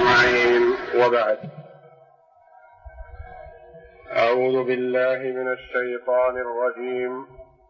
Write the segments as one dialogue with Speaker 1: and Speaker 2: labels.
Speaker 1: أجمعين، وبعد. أعوذ بالله من الشيطان الرجيم.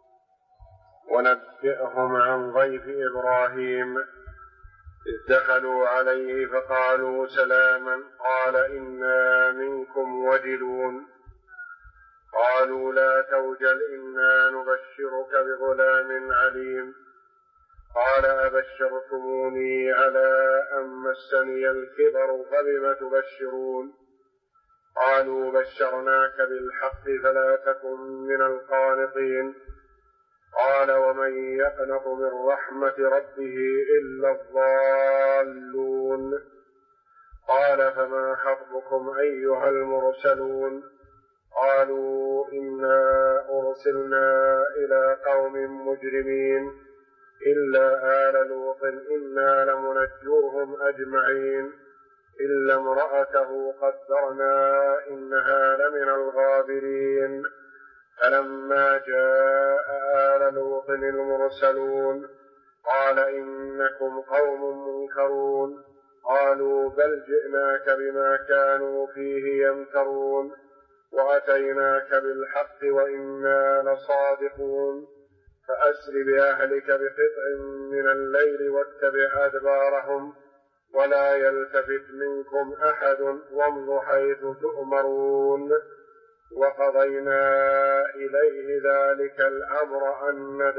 Speaker 1: ونبئهم عن ضيف إبراهيم إذ دخلوا عليه فقالوا سلاما قال إنا منكم وجلون قالوا لا توجل إنا نبشرك بغلام عليم قال أبشرتموني على أن مسني الكبر فبم تبشرون قالوا بشرناك بالحق فلا تكن من القانطين قال ومن يقنط من رحمة ربه إلا الضالون قال فما خطبكم أيها المرسلون قالوا إنا أرسلنا إلى قوم مجرمين إلا آل لوط إنا لمنجوهم أجمعين إلا امرأته قدرنا إنها لمن الغابرين فلما جاء آل لوط المرسلون قال إنكم قوم منكرون قالوا بل جئناك بما كانوا فيه يمترون وأتيناك بالحق وإنا لصادقون فأسر بأهلك بقطع من الليل واتبع أدبارهم ولا يلتفت منكم أحد وامضوا حيث تؤمرون وقضينا إليه ذلك الأمر أن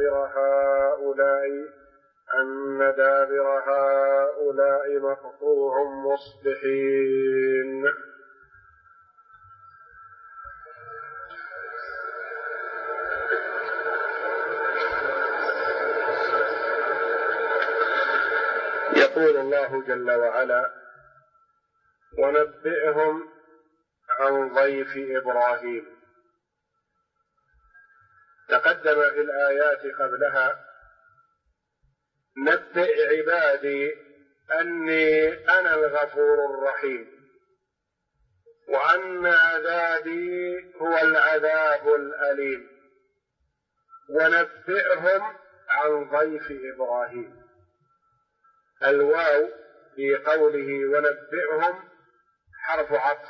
Speaker 1: دابر هؤلاء مقطوع مصبحين. يقول الله جل وعلا ونبئهم عن ضيف إبراهيم. تقدم في الآيات قبلها نبئ عبادي أني أنا الغفور الرحيم وأن عذابي هو العذاب الأليم ونبئهم عن ضيف إبراهيم. الواو في قوله ونبئهم حرف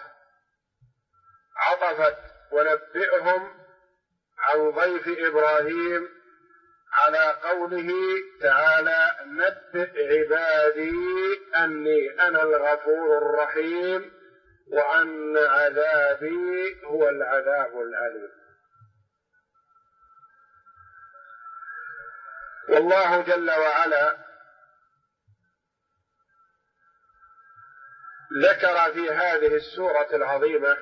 Speaker 1: عطفت ونبئهم عن ضيف إبراهيم على قوله تعالى نبئ عبادي أني أنا الغفور الرحيم وأن عذابي هو العذاب الأليم. والله جل وعلا ذكر في هذه السورة العظيمة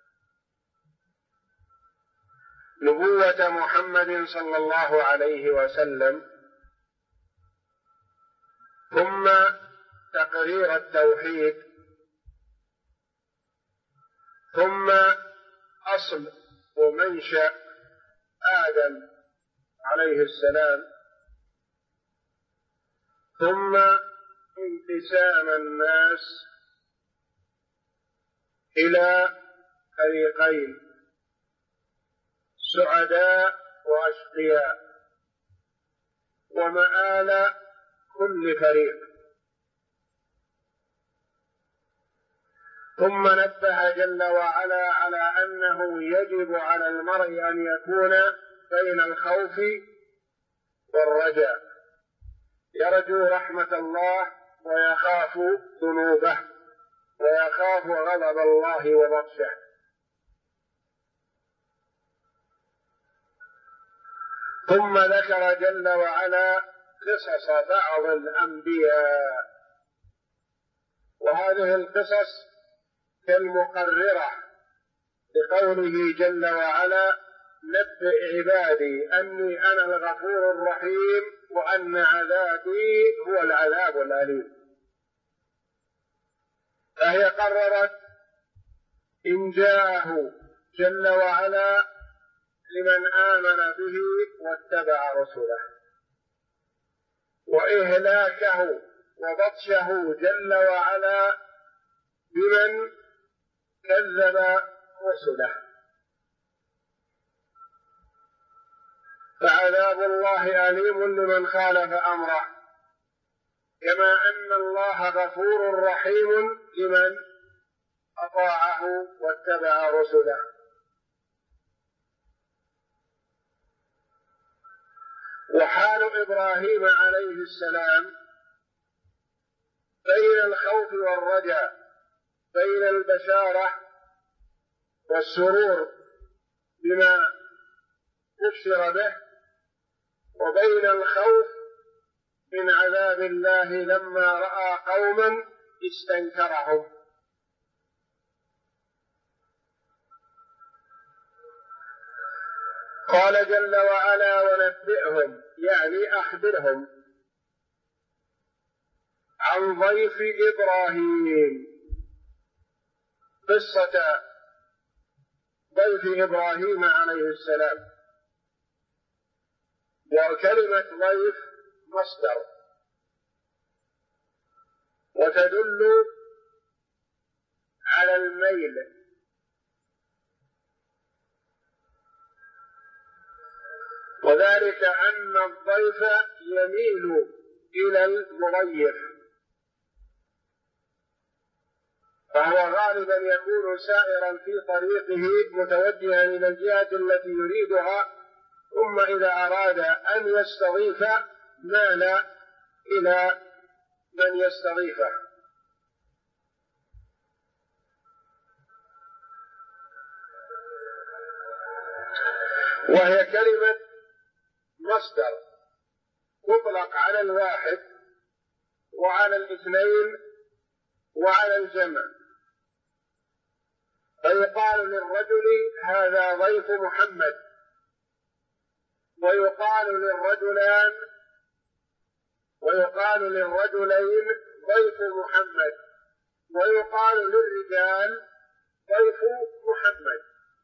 Speaker 1: نبوة محمد صلى الله عليه وسلم ثم تقرير التوحيد ثم أصل ومنشأ آدم عليه السلام ثم انقسام الناس إلى فريقين سعداء وأشقياء ومآل كل فريق. ثم نبه جل وعلا على أنه يجب على المرء أن يكون بين الخوف والرجاء، يرجو رحمة الله ويخاف ذنوبه ويخاف غضب الله وبطشه. ثم ذكر جل وعلا قصص بعض الأنبياء، وهذه القصص كالمقررة لقوله جل وعلا نبئ عبادي أني أنا الغفور الرحيم وأن عذابي هو العذاب الأليم. فهي قررت إنجاءه جل وعلا لمن آمن به واتبع رسله، وإهلاكه وبطشه جل وعلا بمن كذب رسله. فعذاب الله أليم لمن خالف أمره كما أن الله غفور رحيم لمن أطاعه واتبع رسله. وحال إبراهيم عليه السلام بين الخوف والرجاء، بين البشارة والسرور بما بشر به، وبين الخوف من عذاب الله لما رأى قوما استنكرهم. قال جل وعلا: ونبئهم، يعني أخبرهم عن ضيف إبراهيم، قصة ضيف إبراهيم عليه السلام. وكلمة ضيف مصدر، وتدل على الميل، وذلك أن الضيف يميل إلى المضيف، فهو غالبا يكون سائرا في طريقه متوجها إلى الجهة التي يريدها، ثم إذا أراد أن يستضيف مال إلى من يستضيفه. وهي كلمة مصدر تطلق على الواحد وعلى الاثنين وعلى الجمع، فيقال للرجل: هذا ضيف محمد، ويقال للرجلين ضيف محمد، ويقال للرجال ضيف محمد.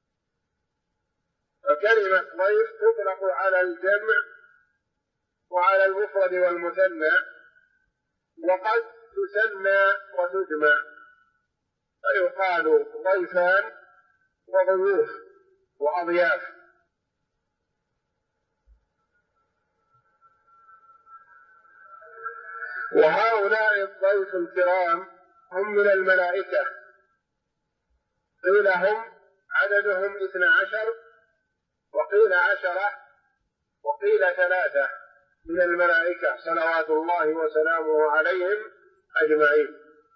Speaker 1: فكلمة ضيف تطلق على الجمع وعلى المفرد والمثنى، وقد تثنى وتجمع، فيقال ضيفان وضيوف وأضياف. وهؤلاء الضيف الكرام هم من الملائكة، قيل هم عددهم 12، وقيل 10، وقيل 3 من الملائكة صلوات الله وسلامه عليهم أجمعين.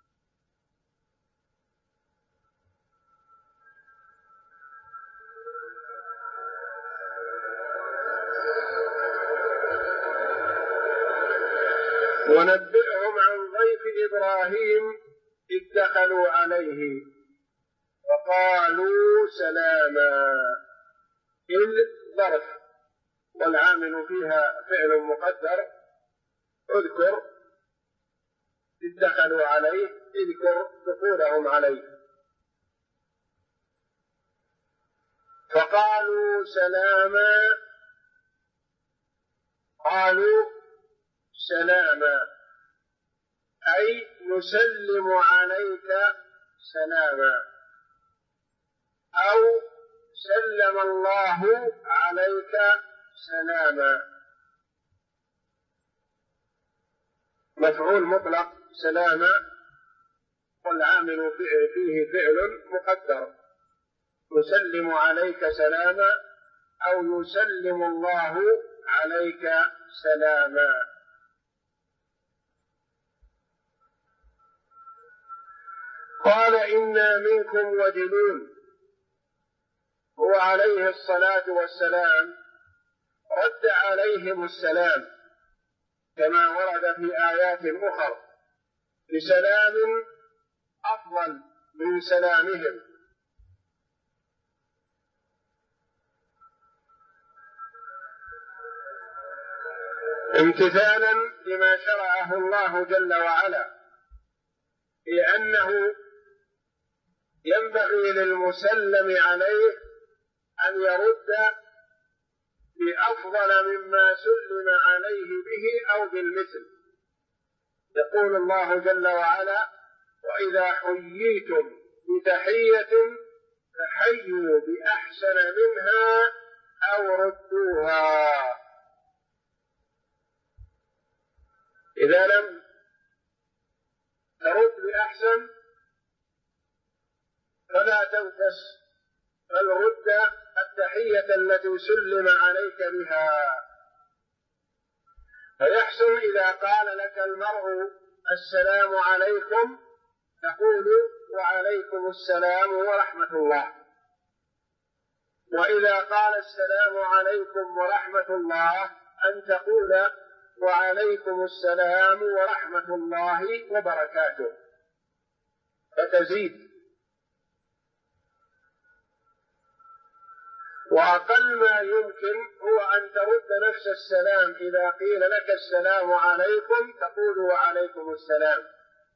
Speaker 1: ونبئهم عن ضيف إبراهيم إذ دخلوا عليه فقالوا سلاما. إذ ظرف، والعامل فيها فعل مقدر. اذكر إذ دخلوا عليه، اذكر دخولهم عليه. فقالوا سلاما، قالوا سلاما أي نسلم عليك سلاما، أو سلم الله عليك سلاما. مفعول مطلق سلاما، والعامل فيه فعل مقدر. نسلم عليك سلاما أو يسلم الله عليك سلاما. قال إنا منكم وجلون. هو عليه الصلاة والسلام رد عليهم السلام كما ورد في آيات أخرى بسلام أفضل من سلامهم، امتثالا لما شرعه الله جل وعلا، لأنه ينبغي للمسلم عليه أن يرد بأفضل مما سلم عليه به أو بالمثل. يقول الله جل وعلا: وإذا حييتم بتحية فحيوا بأحسن منها أو ردوها. إذا لم ترد بأحسن فلا تنكس، بل رد التحية التي سلم عليك بها. فيحسن إذا قال لك المرء السلام عليكم تقول وعليكم السلام ورحمة الله، وإذا قال السلام عليكم ورحمة الله أن تقول وعليكم السلام ورحمة الله وبركاته، فتزيد. وأقل ما يمكن هو أن ترد نفس السلام، إذا قيل لك السلام عليكم تقول وعليكم السلام.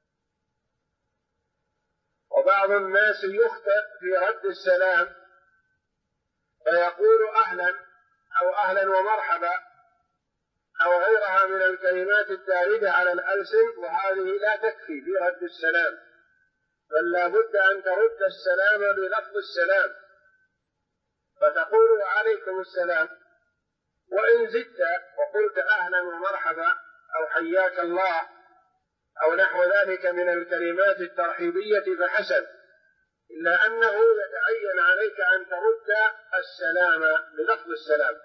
Speaker 1: وبعض الناس يخطئ في رد السلام فيقول أهلا أو أهلا ومرحبا أو غيرها من الكلمات الدارجة على الألسن، وهذه لا تكفي في رد السلام، بل لا بد أن ترد السلام بلفظ السلام، فتقول وعليكم السلام. وإن زدت وقلت أهلا ومرحبا أو حياك الله أو نحو ذلك من الكلمات الترحيبية فحسن، إلا أنه يتعين عليك أن ترد السلام بلفظ السلام.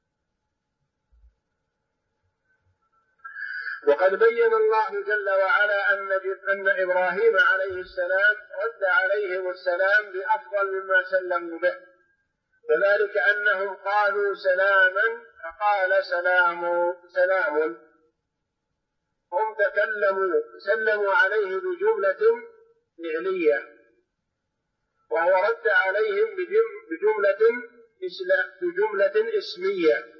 Speaker 1: وقد بين الله جل وعلا أن إبراهيم عليه السلام رد عليهم السلام بأفضل مما سلموا به، وذلك أنهم قالوا سلاما فقال سلام. هم سلموا عليه بجملة فعلية، وهو رد عليهم بجملة اسمية.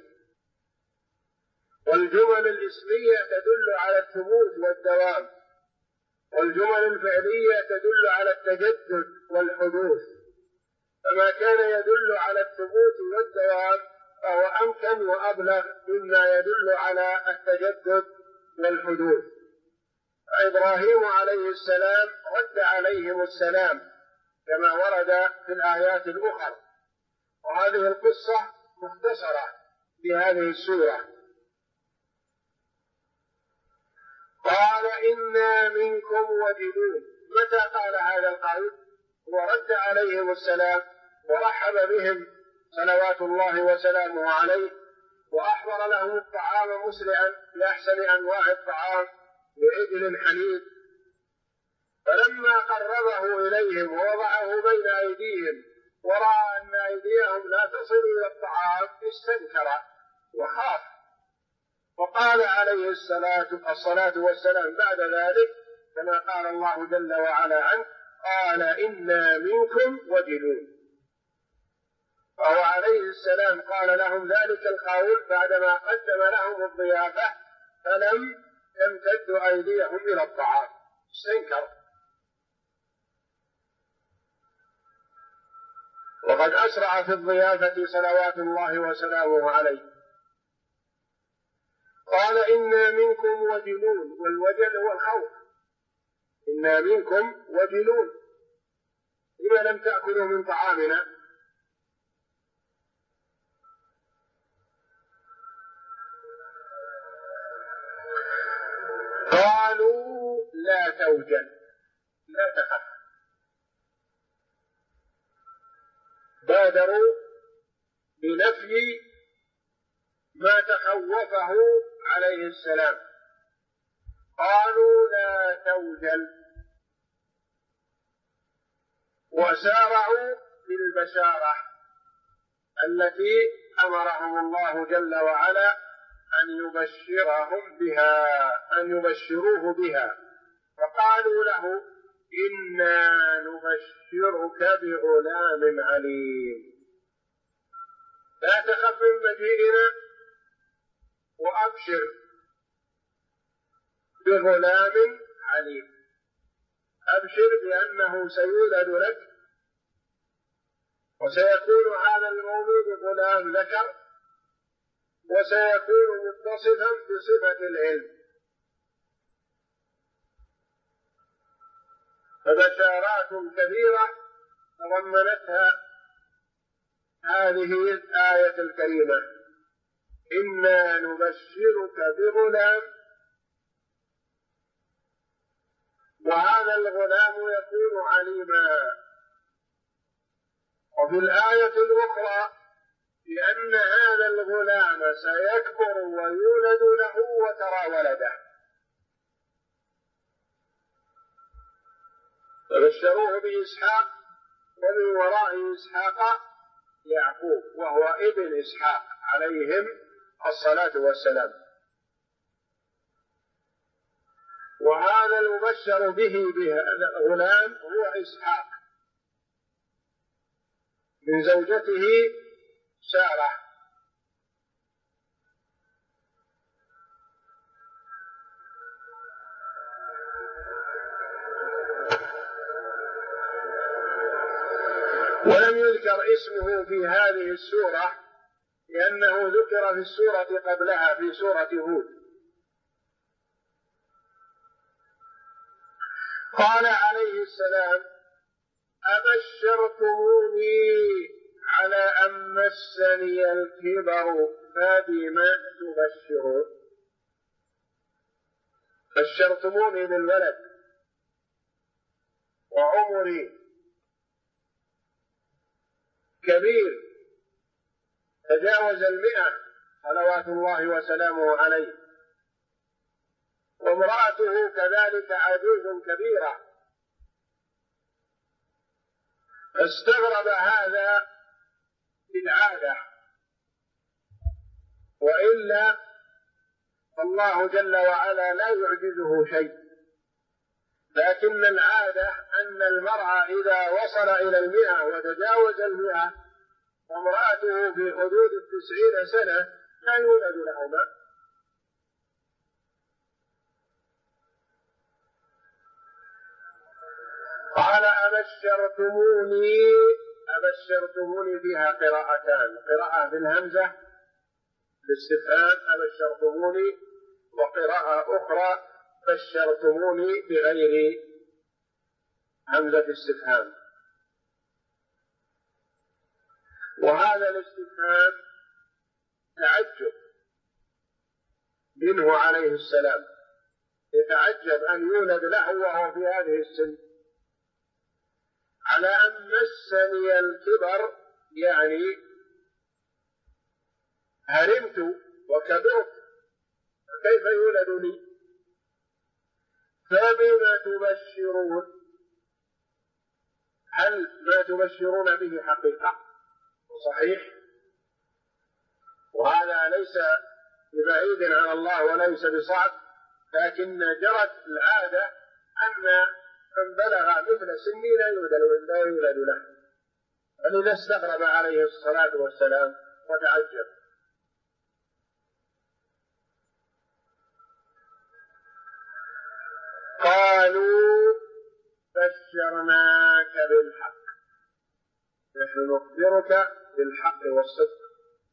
Speaker 1: والجمل الاسمية تدل على الثبوت والدوام، والجمل الفعلية تدل على التجدد والحدوث، فما كان يدل على الثبوت والدوام فهو أمكن وأبلغ مما يدل على التجدد والحدوث. فإبراهيم عليه السلام رد عليهم السلام كما ورد في الآيات الأخرى، وهذه القصة مختصرة في هذه السورة. قال إنا منكم وجلون. متى قال هذا القول؟ ورد عليهم السلام ورحب بهم صلوات الله وسلامه عليه، وأحضر لهم الطعام مسرعا بأحسن أنواع الطعام بعجل حنيذ. فلما قربه إليهم ووضعه بين أيديهم ورأى أن أيديهم لا تصل إلى الطعام استنكر وخاف، وقال عليه الصلاة والسلام بعد ذلك كما قال الله جل وعلا عنه: قال إنا منكم وجلون. فهو عليه السلام قال لهم ذلك القول بعدما قدم لهم الضيافة فلم تمتد أيديهم إلى الطعام، استنكر. وقد أسرع في الضيافة صلوات الله وسلامه عليه. قال إنا منكم وجلون، والوجل هو الخوف. إنا منكم وجلون، لما لم تأكلوا من طعامنا؟ قالوا لا توجل، لا تخف. بادروا بنفي ما تخوفه عليه السلام، قالوا لا توجل، وسارعوا بالبشارة التي أمرهم الله جل وعلا أن يبشروه بها. فقالوا له إنا نبشرك بغلام عليم، لا تخف من مجيئنا وأبشر بغلام عليم. أبشر بأنه سيولد لك، وسيكون هذا المولود غلام ذكر، وسيكون متصفا بصفة العلم. فبشارات كثيرة تضمنتها هذه الآية الكريمة: إنا نبشرك بغلام وهذا الغلام يكون عليما. وفي الآية الأخرى بأن هذا الغلام سيكبر ويولد له وترى ولده، فبشروه بإسحاق ومن وراء إسحاق يعقوب وهو ابن إسحاق عليهم الصلاة والسلام. وهذا المبشر به غلام هو إسحاق من زوجته سارة. ولم يذكر اسمه في هذه السورة لأنه ذكر في السورة قبلها في سورة هود. قال عليه السلام: أبشرتموني على أن مسني الكبر فبما تبشرون. بشرتموني بالولد وعمري كبير تجاوز 100 صلوات الله وسلامه عليه، وامرأته كذلك عجوز كبيرة. فاستغرب هذا بالعادة، وإلا الله جل وعلا لا يعجزه شيء، لكن العادة أن المرأة إذا وصل إلى 100 وتجاوز 100 وامرأته في حدود 90 سنة لا يولد لهما. قال: أبشرتموني فيها قراءتان، قراءة بالهمزة بالاستفهام أبشرتموني، وقراءة أخرى بشرتموني بغير همزة استفهام. وهذا الاستفهام تعجب منه عليه السلام، يتعجب أن يولد له وهو في هذه السن. على أن مسني الكبر يعني هرمت وكبرت، فكيف يولد لي؟ فبما تبشرون، هل ما تبشرون به حقيقة صحيح؟ وهذا ليس ببعيد عن الله وليس بصعب، لكن جرت العادة أن من بلغ مثل سني لا يولد له، فلذا استغرب عليه الصلاة والسلام وتعجب. قالوا: بشرناك بالحق، نحن نخبرك بالحق والصدق.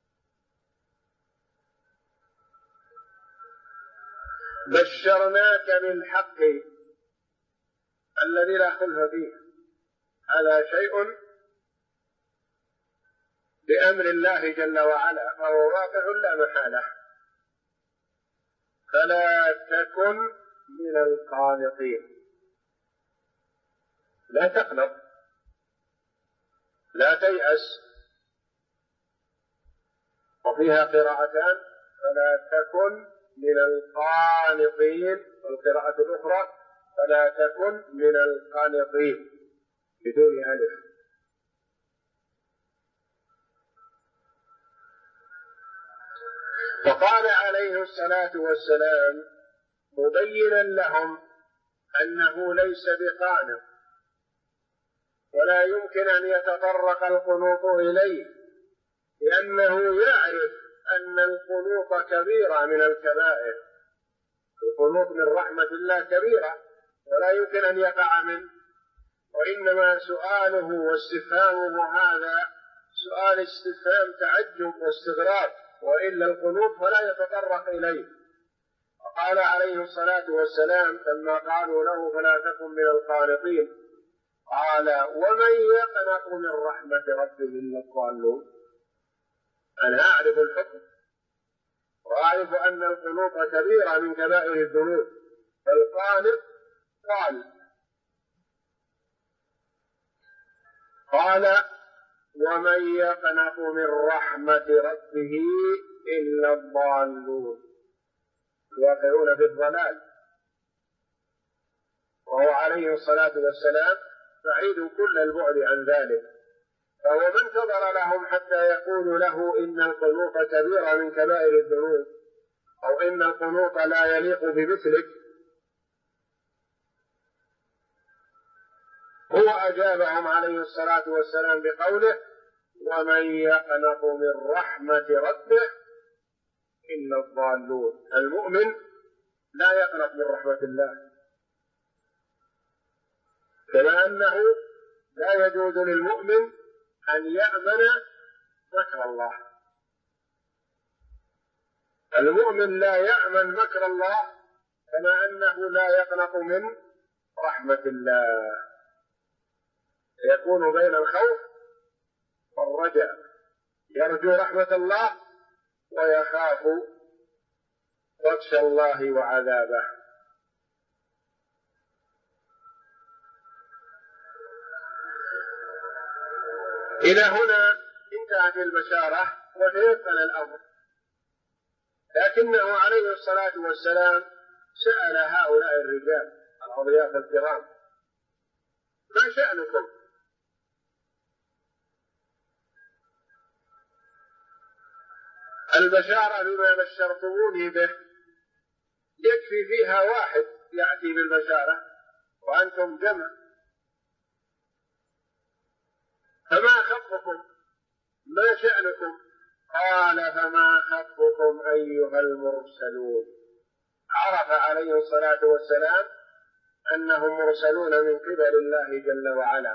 Speaker 1: بشرناك بالحق الذي لا خلف فيه، هذا شيء بأمر الله جل وعلا فهو واقع لا محالة. فلا تكن من القانطين، لا تقنط، لا تيأس. وفيها قراءتان: فلا تكن من القانطين، والقراءة الأخرى فلا تكن من القانطين بدون ألف. وقال عليه الصلاة والسلام مبينا لهم أنه ليس بقانط، ولا يمكن أن يتطرق القنوط إليه، لأنه يعرف أن القنوط كبيرة من الكبائر. القنوط من رحمة الله كبيرة ولا يمكن أن يقع منه، وإنما سؤاله واستفهامه هذا سؤال استفهام تعجب واستغراب، وإلا القنوط فلا يتطرق إليه. وقال عليه الصلاة والسلام لما قالوا له فلا تكن من القانطين قال: ومن يقنط من رحمة ربه إلا الضالون. أنا أعرف الحكم وأعرف أن القنوط كبيرة من كبائر الذنوب، فالقانط قال قال ومن يقنط من رحمة ربه إلا الضالون الواقعون في الضلال، وهو عليه الصلاة والسلام بعيد كل البعد عن ذلك، فهو ما انتظر لهم حتى يقولوا له إن القنوط كبيرة من كبائر الذنوب أو إن القنوط لا يليق بمثلك، هو أجابهم عليه الصلاة والسلام بقوله ومن يقنط من رحمة ربه إلا الضالون. المؤمن لا يقنط من رحمة الله، كما أنه لا يجوز للمؤمن أن يأمن مكر الله. المؤمن لا يأمن مكر الله كما أنه لا يقنط من رحمة الله، يكون بين الخوف والرجاء، يرجو رحمة الله ويخاف بطش الله وعذابه. إلى هنا انتهت البشارة وتيقن الأمر، لكنه عليه الصلاة والسلام سأل هؤلاء الرجال الأضياف الكرام ما شأنكم؟ البشارة بما بشرتموني به يكفي فيها واحد يأتي بالبشارة وأنتم جمع، فما خطبكم؟ ما شأنكم؟ قال فما خطبكم أيها المرسلون. عرف عليه الصلاة والسلام أنهم مرسلون من قبل الله جل وعلا،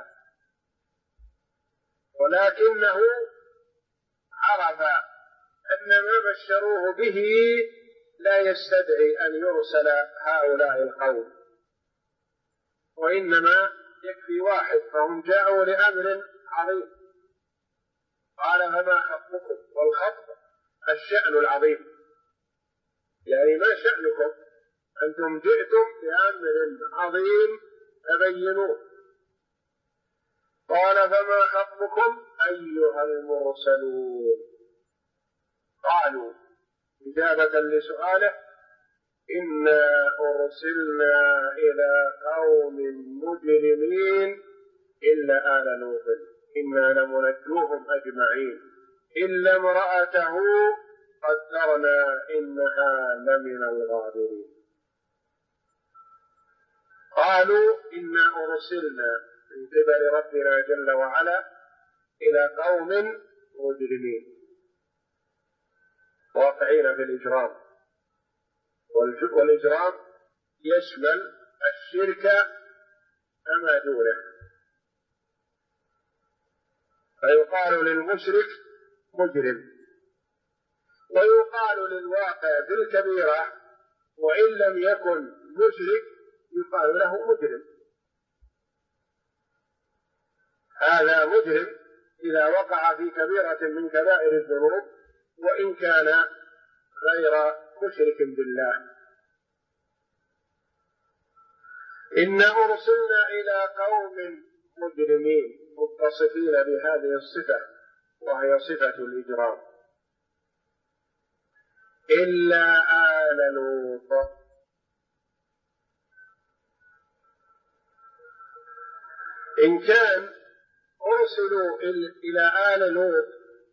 Speaker 1: ولكنه عرف أن ما بشروه به لا يستدعي أن يرسل هؤلاء القوم، وإنما يكفي واحد، فهم جاءوا لأمر عظيم. قال فما خطبكم؟ والخطب الشأن العظيم، يعني ما شأنكم؟ أنتم جئتم بأمر عظيم فبينوه. قال فما خطبكم أيها المرسلون؟ قالوا إجابة لسؤاله إنا أرسلنا إلى قوم مجرمين إلا آل لوط إنا لمنجوهم أجمعين إلا امرأته قدرنا إنها لمن الغابرين. قالوا إنا أرسلنا من قبل ربنا جل وعلا إلى قوم مجرمين واقعين في الإجرام، والإجرام يشمل الشرك فما دونه، فيقال للمشرك مجرم، ويقال للواقع في الكبيرة وإن لم يكن مشرك يقال له مجرم. هذا مجرم إذا وقع في كبيرة من كبائر الذنوب وإن كان غير مشرك بالله. إنا أرسلنا إلى قوم مجرمين متصفين بهذه الصفة وهي صفة الإجرام إلا آل لوط. إن كان أرسلوا إلى آل لوط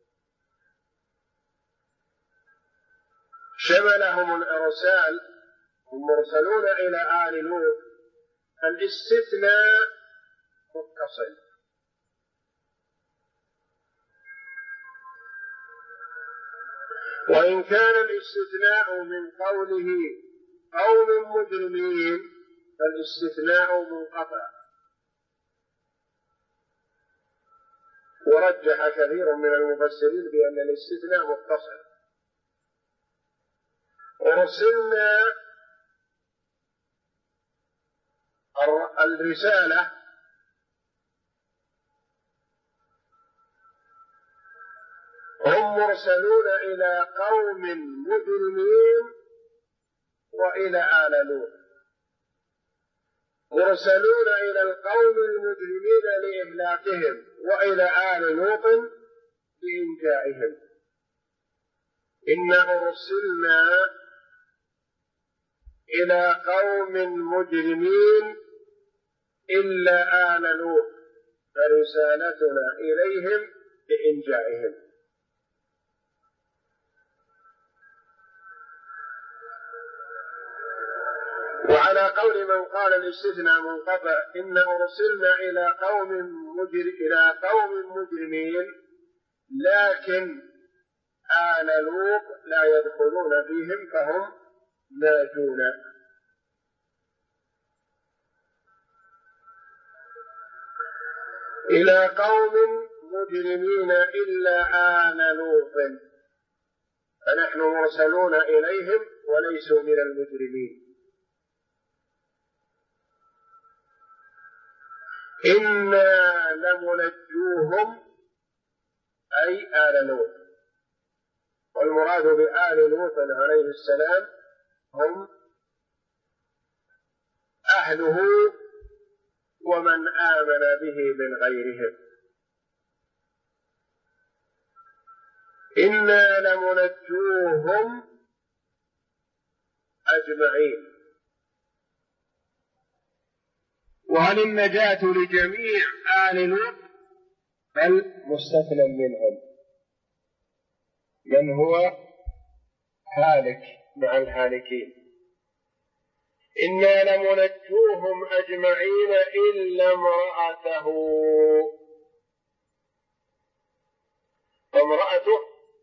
Speaker 1: شملهم الإرسال، هم مرسلون إلى آل لوط، الاستثناء متصل، وإن كان الاستثناء من قوله قوم مجرمين فالاستثناء منقطع. ورجح كثير من المفسرين بأن الاستثناء متصل. أرسلنا الرسالة هم مرسلون إلى قوم مجرمين وإلى آل لوط، مرسلون إلى القوم المجرمين لإهلاكهم وإلى آل لوط بإنجائهم. إنا أرسلنا إلى قوم مجرمين إلا آل لوط فرسالتنا إليهم بإنجائهم. وعلى قول من قال الاستثناء منقطع إن أرسلنا إلى قوم مجرمين لكن آل لوط لا يدخلون فيهم فهم ناجون. إلى قوم مجرمين إلا آل لوط فنحن مرسلون إليهم وليسوا من المجرمين. إنا لمنجوهم أي آل لوط، والمراد بآل لوط عليه السلام هم أهله ومن آمن به من غيرهم. إنا لمنجوهم أجمعين. وهل النجاة لجميع آل لوط؟ بل مستثنى منهم من هو هالك مع الهالكين. إنا لمنجوهم أجمعين إلا امرأته، وامرأته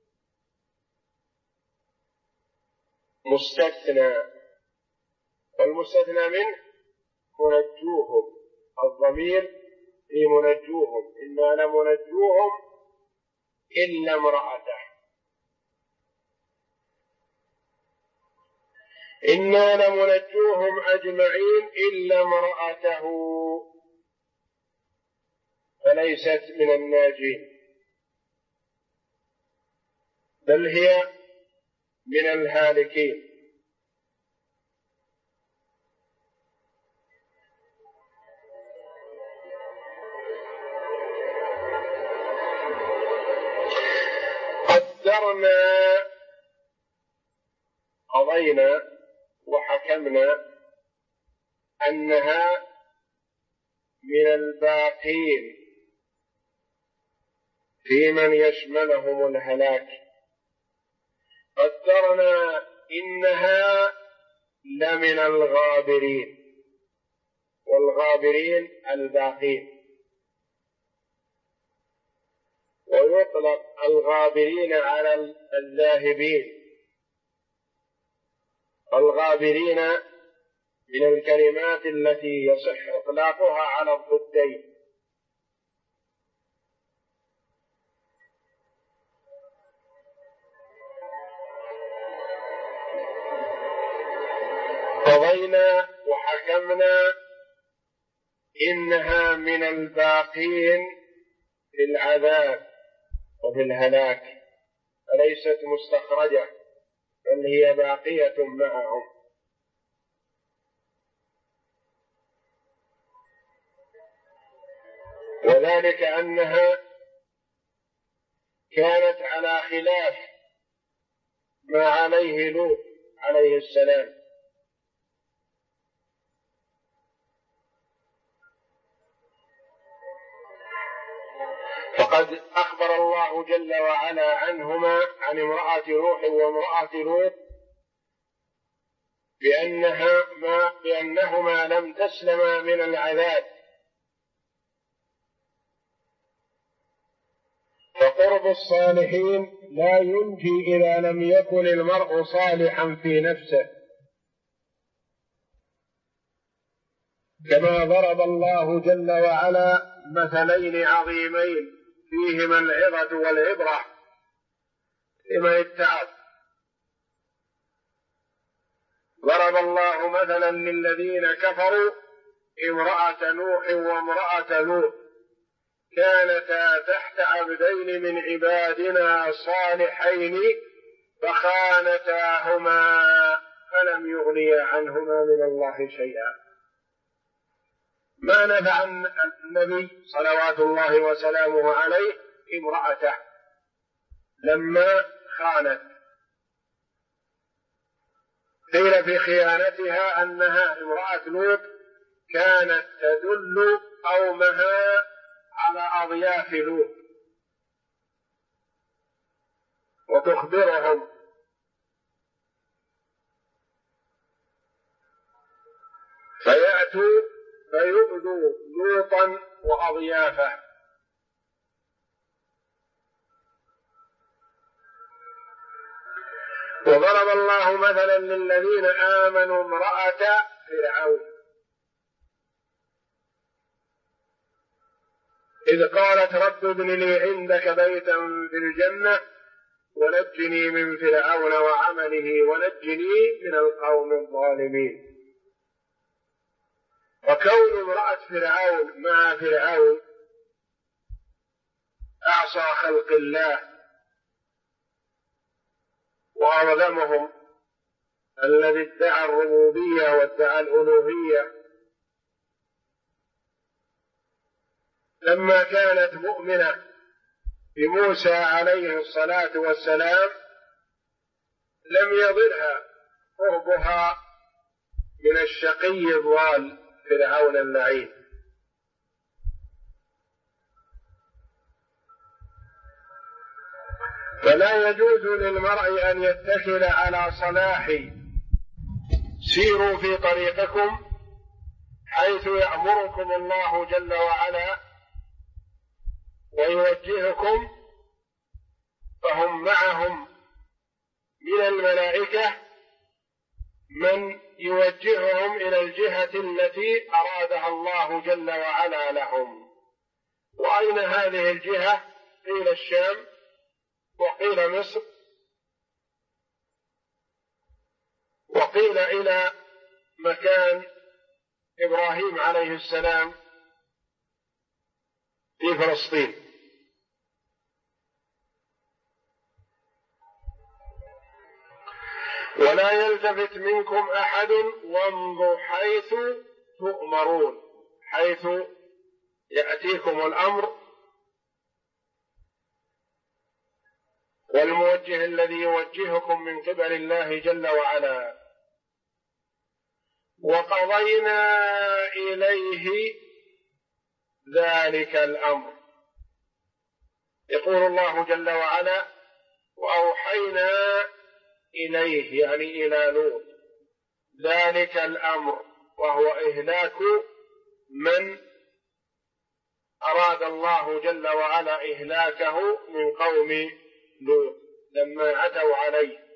Speaker 1: مستثنى، والمستثنى منه منجوهم، الضمير في منجوهم. إنا لمنجوهم إلا امرأته. إنا لمنجوهم أجمعين إلا امرأته فليست من الناجين، بل هي من الهالكين. قضينا وحكمنا أنها من الباقين في من يشملهم الهلاك. قدرنا إنها لمن الغابرين، والغابرين الباقين، ويطلق الغابرين على الذاهبين. الغابرين من الكلمات التي يصح إطلاقها على الضدين. قضينا وحكمنا إنها من الباقين في العذاب وفي الهلاك، فليست مستخرجة بل هي باقية معهم. وذلك أنها كانت على خلاف ما عليه لوط عليه السلام، فقد أخبر الله جل وعلا عنهما، عن امرأة نوح وامرأة لوط، بأنهما لم تسلما من العذاب. فقرب الصالحين لا ينجي إذا لم يكن المرء صالحا في نفسه، كما ضرب الله جل وعلا مثلين عظيمين فيهما العظة والعبرة لمن اتعظ. ضرب الله مثلا للذين كفروا امرأة نوح وامرأة لوط كانتا تحت عبدين من عبادنا صالحين فخانتاهما فلم يغنيا عنهما من الله شيئا. ما نفع النبي صلوات الله وسلامه عليه امرأته لما خانت. قيل في خيانتها أنها امرأة لوط كانت تدل قومها على أضياف لوط وتخبرهم، فيأتوا فيؤذوا لوطا وأضيافه. وضرب الله مثلا للذين آمنوا امرأة فرعون إذ قالت رب ابن لي عندك بيتا في الجنة ونجني من فرعون وعمله ونجني من القوم الظالمين. وكون امرأة فرعون مع فرعون أعصى خلق الله وأظلمهم، الذي ادعى الربوبية وادعى الألوهية، لما كانت مؤمنة بموسى عليه الصلاة والسلام لم يضرها قربها من الشقي الضال فرعون اللعين. فلا يجوز للمرء أن يتكل على صلاح سيروا في طريقكم حيث يأمركم الله جل وعلا ويوجهكم، فهم معهم من الملائكة من يوجههم إلى الجهة التي أرادها الله جل وعلا لهم. وأين هذه الجهة؟ قيل الشام وقيل مصر وقيل إلى مكان إبراهيم عليه السلام في فلسطين. ولا يلتفت منكم أحد وامضوا حيث تؤمرون، حيث يأتيكم الأمر، والموجه الذي يوجهكم من قبل الله جل وعلا. وقضينا إليه ذلك الأمر، يقول الله جل وعلا وأوحينا إليه يعني إلى لوط ذلك الأمر، وهو إهلاك من أراد الله جل وعلا إهلاكه من قوم لوط لما عتوا عليه.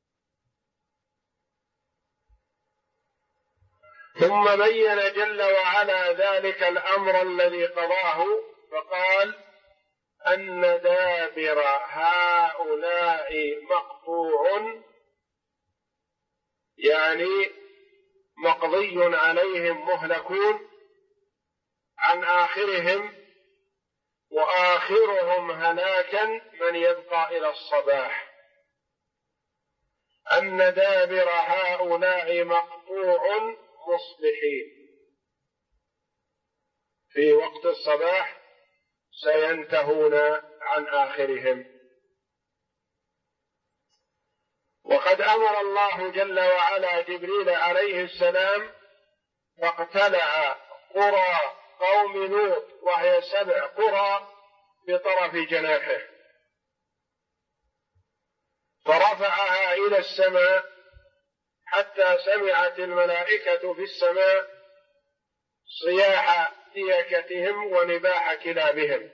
Speaker 1: ثم بين جل وعلا ذلك الأمر الذي قضاه فقال أن دابر هؤلاء مقطوع، يعني مقضي عليهم مهلكون عن آخرهم، وآخرهم هلاكا من يبقى إلى الصباح. أن دابر هؤلاء مقطوع مصبحين، في وقت الصباح سينتهون عن آخرهم. وقد أمر الله جل وعلا جبريل عليه السلام فاقتلع قرى قوم لوط، وهي 7 قرى بطرف جناحه، فرفعها إلى السماء حتى سمعت الملائكة في السماء صياح ديكتهم ونباح كلابهم،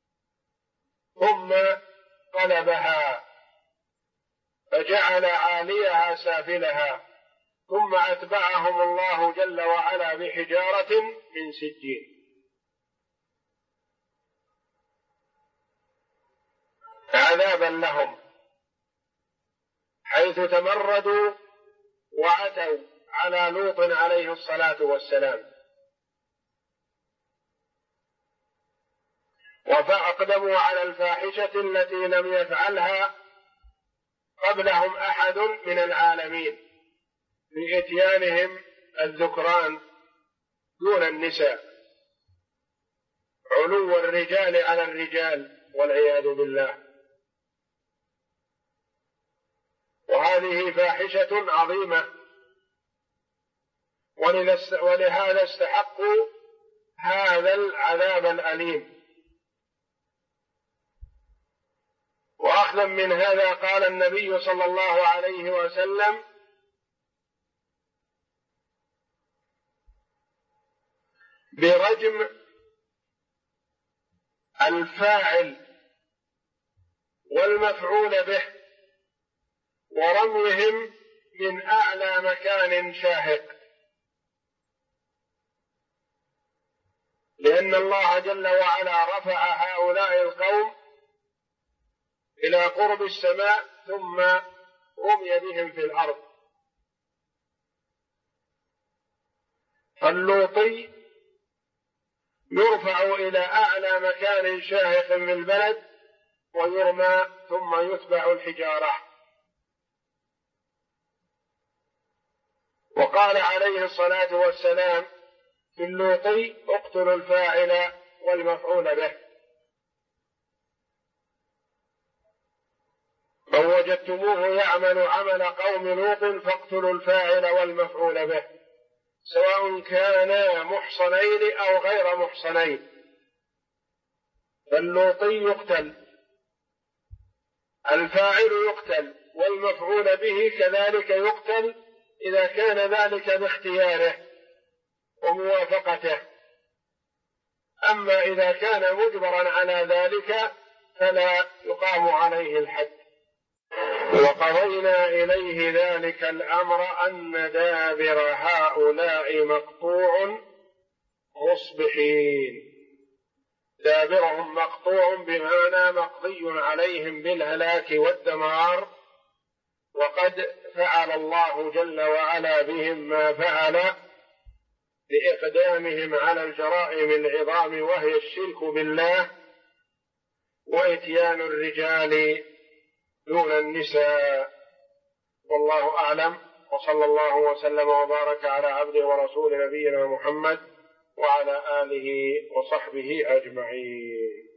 Speaker 1: ثم قلبها فجعل عاليها سافلها، ثم أتبعهم الله جل وعلا بحجارة من سجيل عذابا لهم، حيث تمردوا وعتوا على لوط عليه الصلاة والسلام، فأقدموا على الفاحشة التي لم يفعلها قبلهم أحد من العالمين، في إتيانهم الذكران دون النساء. علو الرجال على الرجال والعياذ بالله. وهذه فاحشة عظيمة، ولهذا استحقوا هذا العذاب الأليم. وأخذا من هذا قال النبي صلى الله عليه وسلم: برجم الفاعل والمفعول به ورميهم من أعلى مكان شاهق، لأن الله جل وعلا رفع هؤلاء القوم إلى قرب السماء ثم رمي بهم في الأرض. فاللوطي يرفع إلى أعلى مكان شاهق في البلد ويرمى ثم يتبع الحجارة. وقال عليه الصلاة والسلام في اللوطي: اقتلوا الفاعل والمفعول به، من وجدتموه يعمل عمل قوم لوط فاقتلوا الفاعل والمفعول به، سواء كانا محصنين أو غير محصنين. فاللوطي يقتل، الفاعل يقتل، والمفعول به كذلك يقتل إذا كان ذلك باختياره وموافقته. أما إذا كان مجبرا على ذلك فلا يقام عليه الحد. وقضينا إليه ذلك الأمر أن دابر هؤلاء مقطوع مصبحين. دابرهم مقطوع بمعنى مقضي عليهم بالهلاك والدمار، وقد فعل الله جل وعلا بهم ما فعل لإقدامهم على الجرائم العظام، وهي الشرك بالله وإتيان الرجال دون النساء. والله أعلم، وصلى الله وسلم وبارك على عبده ورسول نبينا محمد وعلى آله وصحبه أجمعين.